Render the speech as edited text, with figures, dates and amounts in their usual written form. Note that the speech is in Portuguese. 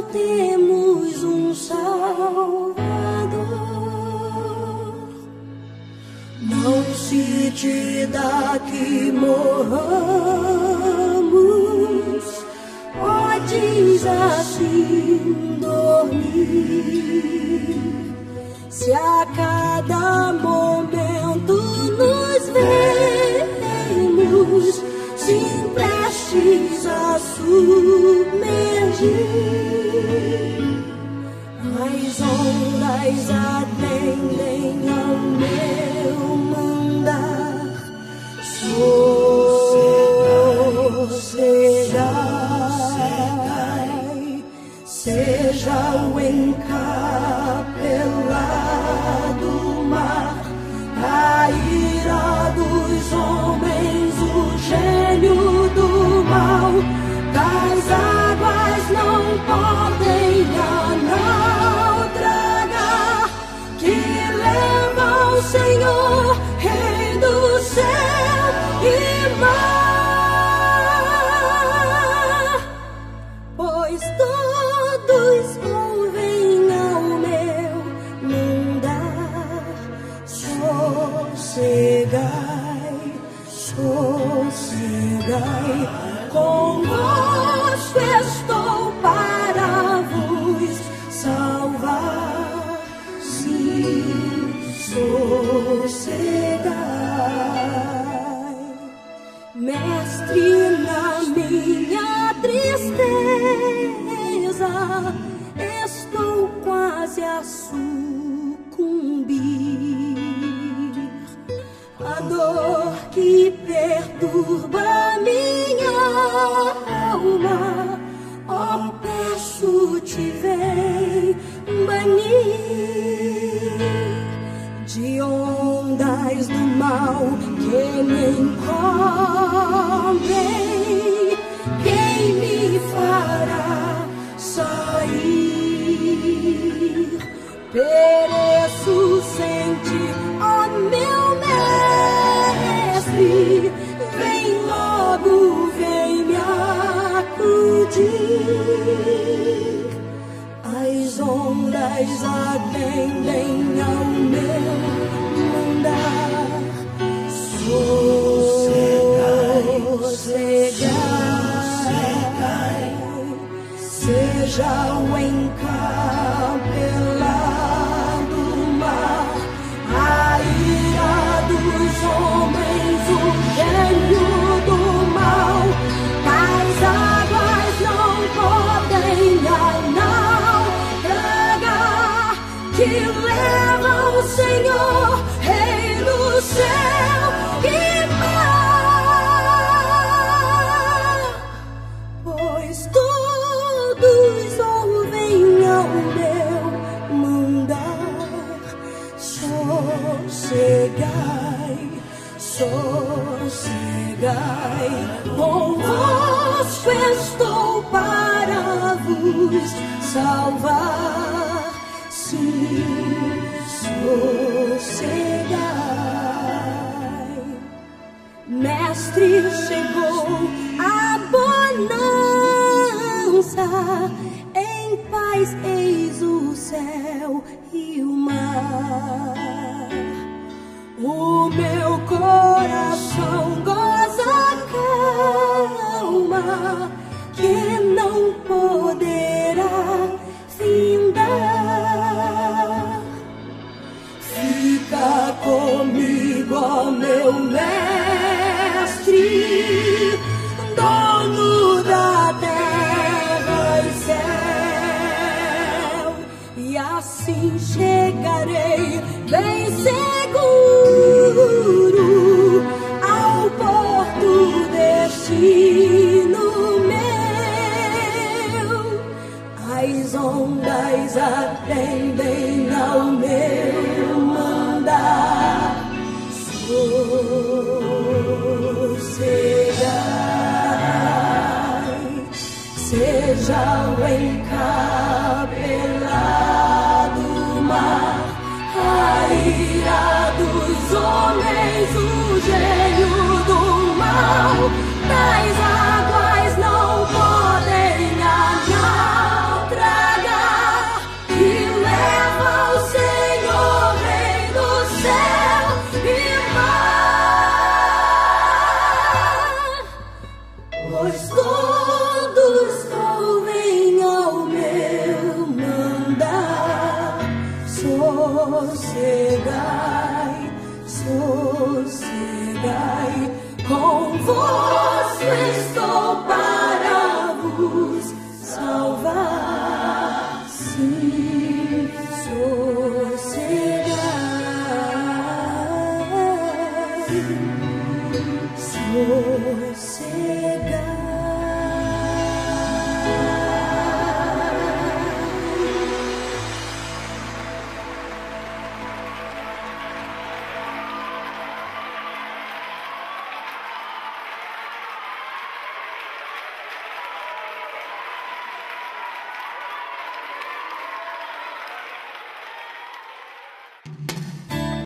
temos um Salvador. Não se te dá que morramos, podes assim dormir. Se a cada momento nos vemos, sim, prestes a submergir, as ondas atendem ao meu mandar. Sossegai, seja o encapelado mar, a ira dos homens, o gênio do mal, das águas não podem a naufragar, que leva ao Senhor, Rei do céu e mar, pois todos ouvem ao meu mandar. Sossegai, sossegai, convosco estou para vos salvar. Sim, sossegai, Mestre, na minha tristeza estou quase a sucumbir. A dor que perturba minha alma, ó, peço-te, vem banir de ondas do mal que me encobrem. Quem me fará sair? Pereço sem ti, ó meu Mestre, vem logo, vem me acudir. As ondas atendem ao meu mandar. Sossegai, seja o encapelado mar, a ira dos homens, o gênio do mal, as águas não podem a naufragar, que leva o Senhor, Rei do céu e mar, pois todos ouvem ao meu mandar. Sossegai, sossegai, convosco estou para vos salvar. Sim, sossegai, Mestre, chegou a bonança, em paz eis o céu e o mar. O meu coração goza calma, que não poderá findar. Fica comigo, ó meu Mestre, dono da terra e céu, e assim chegarei bem seguro ao porto destino meu. As ondas atendem ao meu mandar. Sossegai, seja o encapelado mar, a ira dos homens, o gênio do mal, das águas não podem a naufragar. sossegai, convosco estou para vos salvar. Sim, sossegai, sossegai.